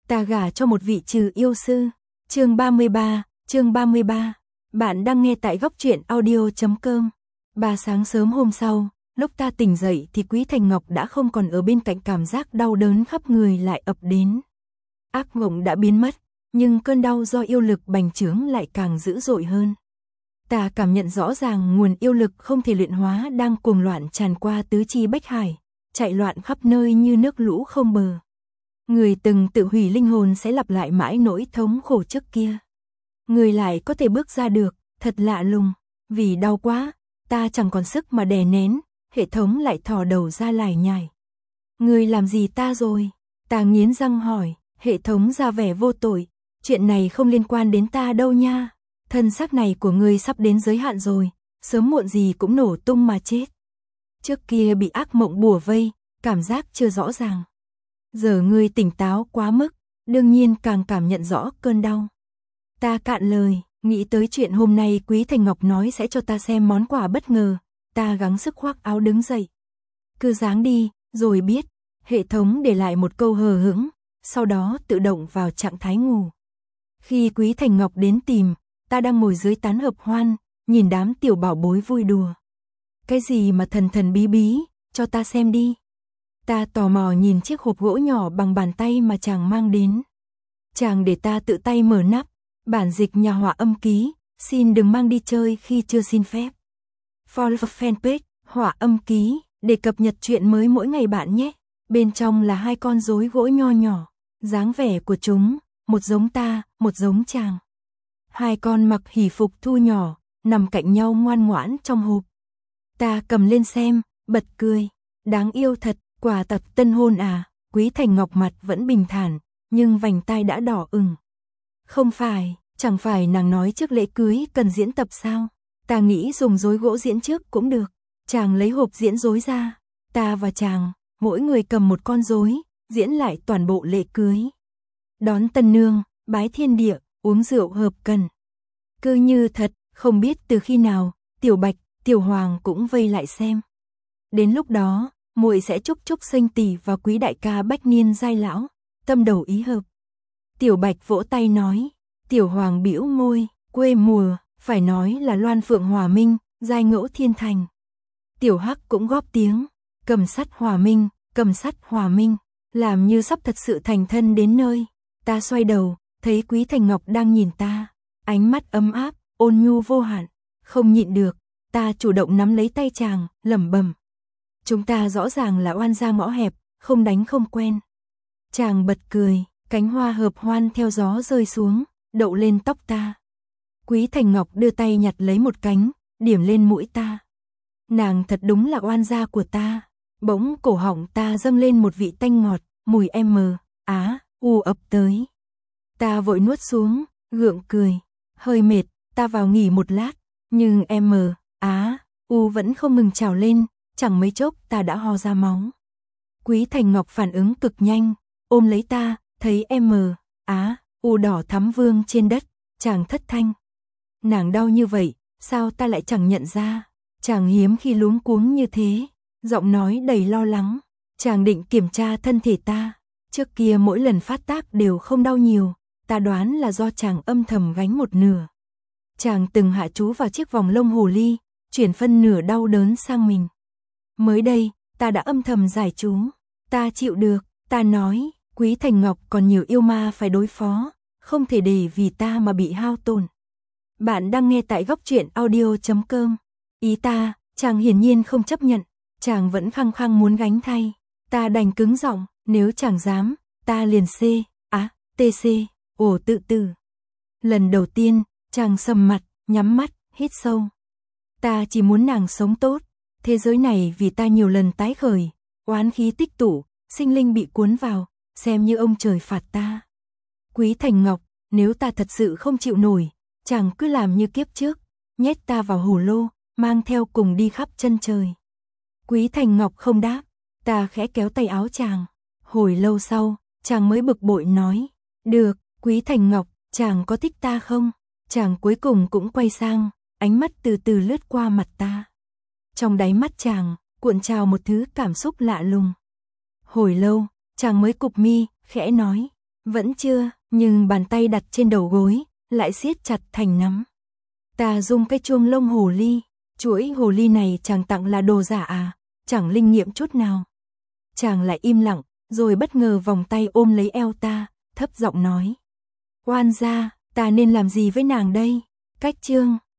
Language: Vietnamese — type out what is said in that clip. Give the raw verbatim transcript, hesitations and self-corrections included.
Ta gả cho một vị trừ yêu sư. Chương ba mươi ba, chương ba mươi ba. Bạn đang nghe tại góc truyện audio chấm com. Ba sáng sớm hôm sau, lúc ta tỉnh dậy thì Quý Thành Ngọc đã không còn ở bên cạnh, cảm giác đau đớn khắp người lại ập đến. Ác mộng đã biến mất, nhưng cơn đau do yêu lực bành trướng lại càng dữ dội hơn. Ta cảm nhận rõ ràng nguồn yêu lực không thể luyện hóa đang cuồng loạn tràn qua tứ chi bách hải, chạy loạn khắp nơi như nước lũ không bờ. Người từng tự hủy linh hồn sẽ lặp lại mãi nỗi thống khổ trước kia. Người lại có thể bước ra được, thật lạ lùng. Vì đau quá, ta chẳng còn sức mà đè nén, hệ thống lại thò đầu ra lải nhải. Người làm gì ta rồi? Ta nghiến răng hỏi, hệ thống ra vẻ vô tội. Chuyện này không liên quan đến ta đâu nha. Thân xác này của ngươi sắp đến giới hạn rồi, sớm muộn gì cũng nổ tung mà chết. Trước kia bị ác mộng bủa vây, cảm giác chưa rõ ràng. Giờ ngươi tỉnh táo quá mức, đương nhiên càng cảm nhận rõ cơn đau. Ta cạn lời, nghĩ tới chuyện hôm nay Quý Thành Ngọc nói sẽ cho ta xem món quà bất ngờ, ta gắng sức khoác áo đứng dậy. Cứ dáng đi, rồi biết. Hệ thống để lại một câu hờ hững, sau đó tự động vào trạng thái ngủ. Khi Quý Thành Ngọc đến tìm, ta đang ngồi dưới tán hợp hoan, nhìn đám tiểu bảo bối vui đùa. Cái gì mà thần thần bí bí, cho ta xem đi. Ta tò mò nhìn chiếc hộp gỗ nhỏ bằng bàn tay mà chàng mang đến. Chàng để ta tự tay mở nắp, bản dịch nhà họa âm ký, xin đừng mang đi chơi khi chưa xin phép. Follow fanpage, họa âm ký, để cập nhật chuyện mới mỗi ngày bạn nhé. Bên trong là hai con rối gỗ nho nhỏ, dáng vẻ của chúng, một giống ta, một giống chàng. Hai con mặc hỷ phục thu nhỏ, nằm cạnh nhau ngoan ngoãn trong hộp. Ta cầm lên xem, bật cười. Đáng yêu thật, quà tập tân hôn à? Quý Thành Ngọc mặt vẫn bình thản, nhưng vành tai đã đỏ ửng. Không phải, chẳng phải nàng nói trước lễ cưới cần diễn tập sao? Ta nghĩ dùng rối gỗ diễn trước cũng được. Chàng lấy hộp diễn rối ra. Ta và chàng, mỗi người cầm một con rối, diễn lại toàn bộ lễ cưới. Đón tân nương, bái thiên địa, uống rượu hợp cần. Cứ như thật, không biết từ khi nào, Tiểu Bạch, Tiểu Hoàng cũng vây lại xem. Đến lúc đó, muội sẽ chúc chúc sinh tỷ và Quý đại ca bách niên giai lão, tâm đầu ý hợp. Tiểu Bạch vỗ tay nói, Tiểu Hoàng bĩu môi, quê mùa, phải nói là Loan Phượng Hòa Minh, giai ngẫu thiên thành. Tiểu Hắc cũng góp tiếng, cầm sắt Hòa Minh, cầm sắt Hòa Minh, làm như sắp thật sự thành thân đến nơi. Ta xoay đầu, thấy Quý Thành Ngọc đang nhìn ta, ánh mắt ấm áp, ôn nhu vô hạn, không nhịn được, ta chủ động nắm lấy tay chàng, lẩm bẩm. Chúng ta rõ ràng là oan gia ngõ hẹp, không đánh không quen. Chàng bật cười, cánh hoa hợp hoan theo gió rơi xuống, đậu lên tóc ta. Quý Thành Ngọc đưa tay nhặt lấy một cánh, điểm lên mũi ta. Nàng thật đúng là oan gia của ta. Bỗng cổ họng ta dâng lên một vị tanh ngọt, mùi em á, u ập tới. Ta vội nuốt xuống, gượng cười, hơi mệt, ta vào nghỉ một lát, nhưng em á, u vẫn không ngừng trào lên, chẳng mấy chốc ta đã ho ra máu. Quý Thành Ngọc phản ứng cực nhanh, ôm lấy ta, thấy em á, u đỏ thắm vương trên đất, chàng thất thanh. Nàng đau như vậy, sao ta lại chẳng nhận ra? Chàng hiếm khi luống cuống như thế, giọng nói đầy lo lắng. Chàng định kiểm tra thân thể ta, trước kia mỗi lần phát tác đều không đau nhiều, ta đoán là do chàng âm thầm gánh một nửa. Chàng từng hạ chú vào chiếc vòng lông hồ ly, chuyển phân nửa đau đớn sang mình. Mới đây, ta đã âm thầm giải chú, ta chịu được, ta nói, Quý Thành Ngọc còn nhiều yêu ma phải đối phó, không thể để vì ta mà bị hao tổn. Bạn đang nghe tại góc truyện audio chấm com. Ý ta, chàng hiển nhiên không chấp nhận, chàng vẫn khăng khăng muốn gánh thay. Ta đành cứng giọng, nếu chàng dám, ta liền C, á, tê xê, ổ tự tử. Lần đầu tiên, chàng sầm mặt, nhắm mắt, hít sâu. Ta chỉ muốn nàng sống tốt, thế giới này vì ta nhiều lần tái khởi, oán khí tích tụ, sinh linh bị cuốn vào, xem như ông trời phạt ta. Quý Thành Ngọc, nếu ta thật sự không chịu nổi, chàng cứ làm như kiếp trước, nhét ta vào hồ lô, mang theo cùng đi khắp chân trời. Quý Thành Ngọc không đáp, ta khẽ kéo tay áo chàng. Hồi lâu sau, chàng mới bực bội nói, được, Quý Thành Ngọc, chàng có thích ta không? Chàng cuối cùng cũng quay sang, ánh mắt từ từ lướt qua mặt ta. Trong đáy mắt chàng, cuộn trào một thứ cảm xúc lạ lùng. Hồi lâu, chàng mới cụp mi, khẽ nói, Vẫn chưa, nhưng bàn tay đặt trên đầu gối, lại siết chặt thành nắm. Ta dùng cái chuông lông hồ ly, chuỗi hồ ly này chàng tặng là đồ giả à, chẳng linh nghiệm chút nào. Chàng lại im lặng, rồi bất ngờ vòng tay ôm lấy eo ta, thấp giọng nói. Oan gia, ta nên làm gì với nàng đây? Cách chương